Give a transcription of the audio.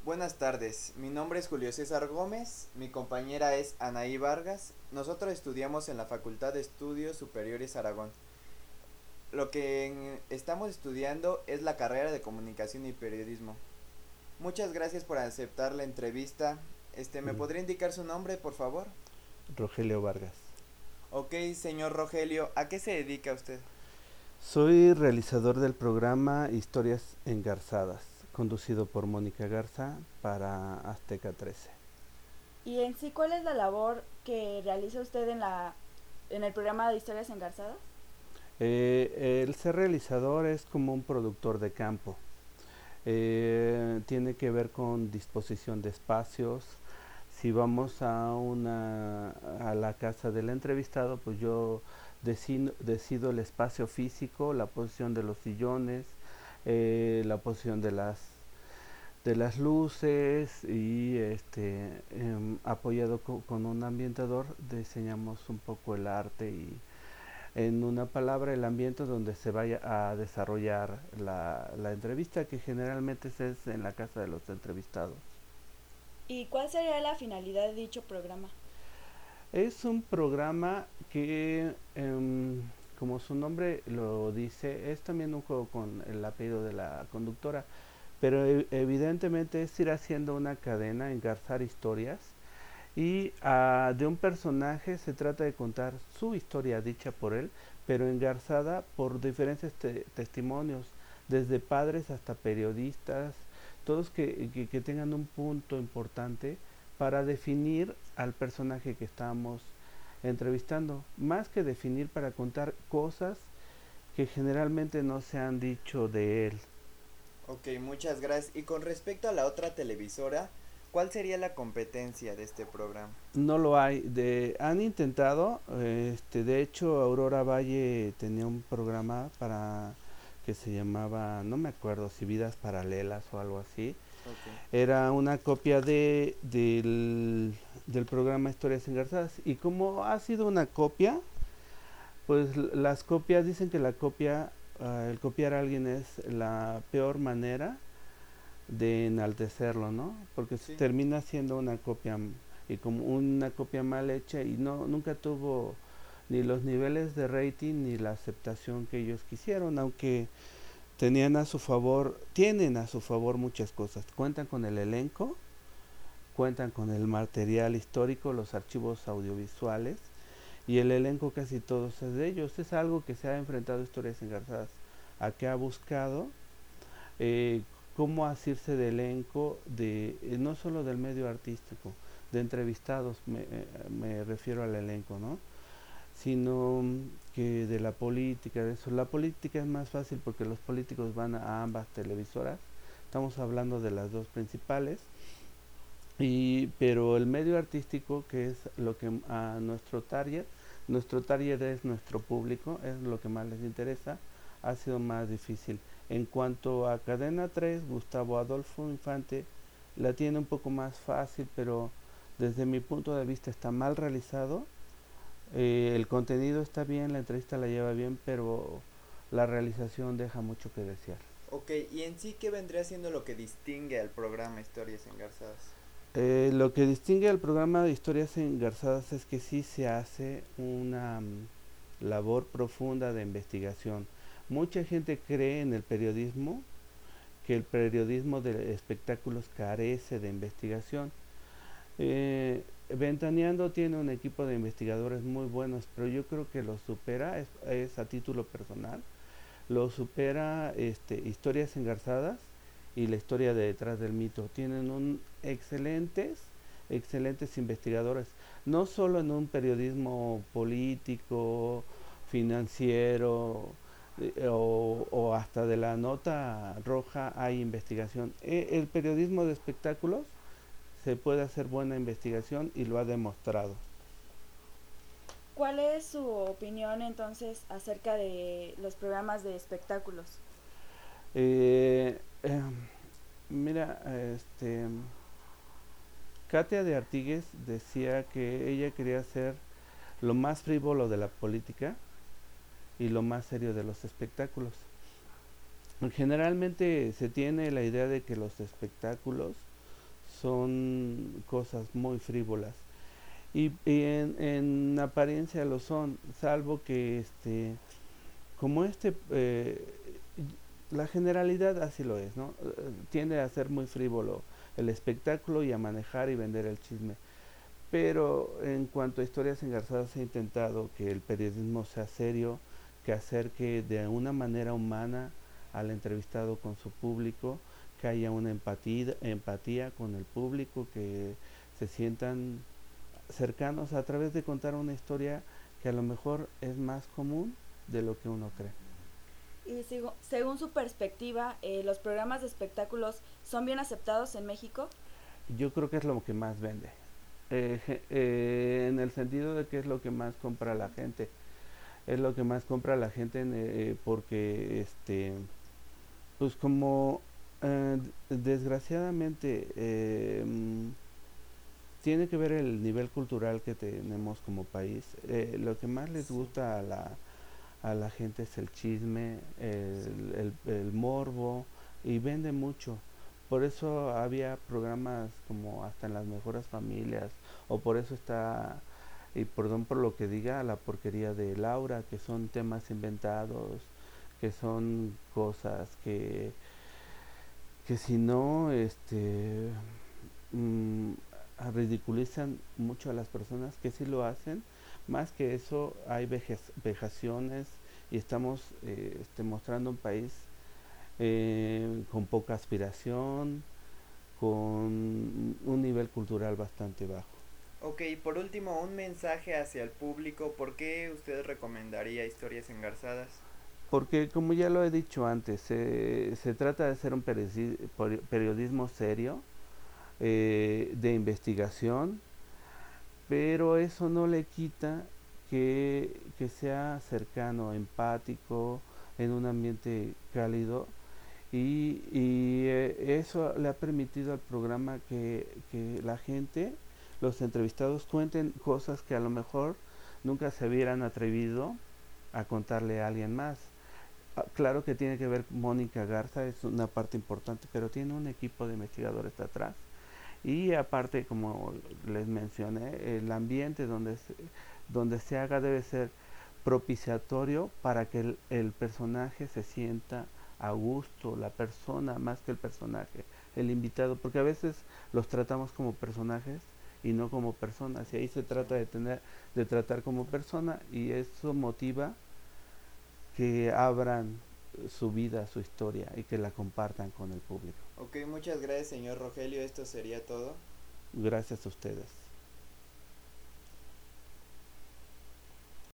Buenas tardes, mi nombre es Julio César Gómez, mi compañera es Anaí Vargas, nosotros estudiamos en la Facultad de Estudios Superiores Aragón. Estamos estudiando es la carrera de Comunicación y Periodismo. Muchas gracias por aceptar la entrevista. ¿Me Mm, podría indicar su nombre, por favor? Rogelio Vargas. Ok, señor Rogelio, ¿a qué se dedica usted? Soy realizador del programa Historias Engarzadas, conducido por Mónica Garza para Azteca 13. Y en sí, ¿cuál es la labor que realiza usted en el programa de Historias Engarzadas? El ser realizador es como un productor de campo. Tiene que ver con disposición de espacios. Si vamos a la casa del entrevistado, pues yo decido el espacio físico, la posición de los sillones, la posición de las luces y apoyado con un ambientador diseñamos un poco el arte y en una palabra el ambiente donde se vaya a desarrollar la entrevista, que generalmente es en la casa de los entrevistados. ¿Y cuál sería la finalidad de dicho programa? Es un programa que, como su nombre lo dice, es también un juego con el apellido de la conductora, pero evidentemente es ir haciendo una cadena, engarzar historias y de un personaje se trata de contar su historia dicha por él, pero engarzada por diferentes testimonios, desde padres hasta periodistas, todos que tengan un punto importante para definir al personaje que estamos entrevistando, más que definir para contar cosas que generalmente no se han dicho de él. Ok, muchas gracias. Y con respecto a la otra televisora, ¿cuál sería la competencia de este programa? No lo hay. Han intentado, de hecho Aurora Valle tenía un programa para que se llamaba, no me acuerdo si Vidas Paralelas o algo así. Ok. Era una copia del programa Historias Engarzadas. Y como ha sido una copia, pues las copias dicen que el copiar a alguien es la peor manera de enaltecerlo, ¿no? Porque Sí. termina siendo una copia y como una copia mal hecha y nunca tuvo ni los niveles de rating ni la aceptación que ellos quisieron, aunque tienen a su favor muchas cosas. Cuentan con el elenco, cuentan con el material histórico, los archivos audiovisuales y el elenco casi todos es de ellos. Es algo que se ha enfrentado Historias Engarzadas, a que ha buscado eh, cómo asirse de elenco, no solo del medio artístico, de entrevistados, me refiero al elenco, ¿no? Sino que de la política, de eso. La política es más fácil porque los políticos van a ambas televisoras, estamos hablando de las dos principales, pero el medio artístico, que es lo que a nuestro target es nuestro público, es lo que más les interesa, ha sido más difícil. En cuanto a Cadena 3, Gustavo Adolfo Infante la tiene un poco más fácil, pero desde mi punto de vista está mal realizado. El contenido está bien, la entrevista la lleva bien, pero la realización deja mucho que desear. Ok, y en sí, ¿qué vendría siendo lo que distingue al programa Historias Engarzadas? Lo que distingue al programa de Historias Engarzadas es que sí se hace una labor profunda de investigación. Mucha gente cree en el periodismo, que el periodismo de espectáculos carece de investigación. Ventaneando tiene un equipo de investigadores muy buenos, pero yo creo que lo supera, es a título personal, lo supera Historias Engarzadas y la historia de detrás del mito. Tienen excelentes investigadores, no solo en un periodismo político, financiero, o hasta de la nota roja hay investigación. El periodismo de espectáculos se puede hacer buena investigación y lo ha demostrado. ¿Cuál es su opinión entonces acerca de los programas de espectáculos? Eh, eh, Mira, Katia de Artigues decía que ella quería ser lo más frívolo de la política y lo más serio de los espectáculos. Generalmente se tiene la idea de que los espectáculos son cosas muy frívolas y en apariencia lo son, salvo que como la generalidad así lo es, ¿no? Tiende a ser muy frívolo el espectáculo y a manejar y vender el chisme. Pero en cuanto a historias engarzadas he intentado que el periodismo sea serio, que acerque de una manera humana al entrevistado con su público, que haya una empatía con el público, que se sientan cercanos a través de contar una historia que a lo mejor es más común de lo que uno cree. Y según su perspectiva, ¿los programas de espectáculos son bien aceptados en México? Yo creo que es lo que más vende. En el sentido de que es lo que más compra la gente. Es lo que más compra la gente porque, pues como desgraciadamente tiene que ver el nivel cultural que tenemos como país. Lo que más les gusta a la gente es el chisme, el morbo y vende mucho. Por eso había programas como hasta en las mejores familias, o por eso está, y perdón por lo que diga, la porquería de Laura, que son temas inventados, que son cosas que si no, mm, ridiculizan mucho a las personas que sí lo hacen. Más que eso, hay vejaciones y estamos mostrando un país con poca aspiración, con un nivel cultural bastante bajo. Ok, por último, un mensaje hacia el público. ¿Por qué usted recomendaría Historias Engarzadas? Porque como ya lo he dicho antes, se trata de hacer un periodismo serio, de investigación, pero eso no le quita que sea cercano, empático, en un ambiente cálido y eso le ha permitido al programa que la gente, los entrevistados cuenten cosas que a lo mejor nunca se hubieran atrevido a contarle a alguien más. Claro que tiene que ver Mónica Garza, es una parte importante, pero tiene un equipo de investigadores atrás. Y aparte, como les mencioné, el ambiente donde se haga debe ser propiciatorio para que el personaje se sienta a gusto, la persona más que el personaje, el invitado, porque a veces los tratamos como personajes y no como personas, y ahí se trata de tratar como persona, y eso motiva que abran su vida, su historia y que la compartan con el público. Ok, muchas gracias, señor Rogelio. Esto sería todo. Gracias a ustedes.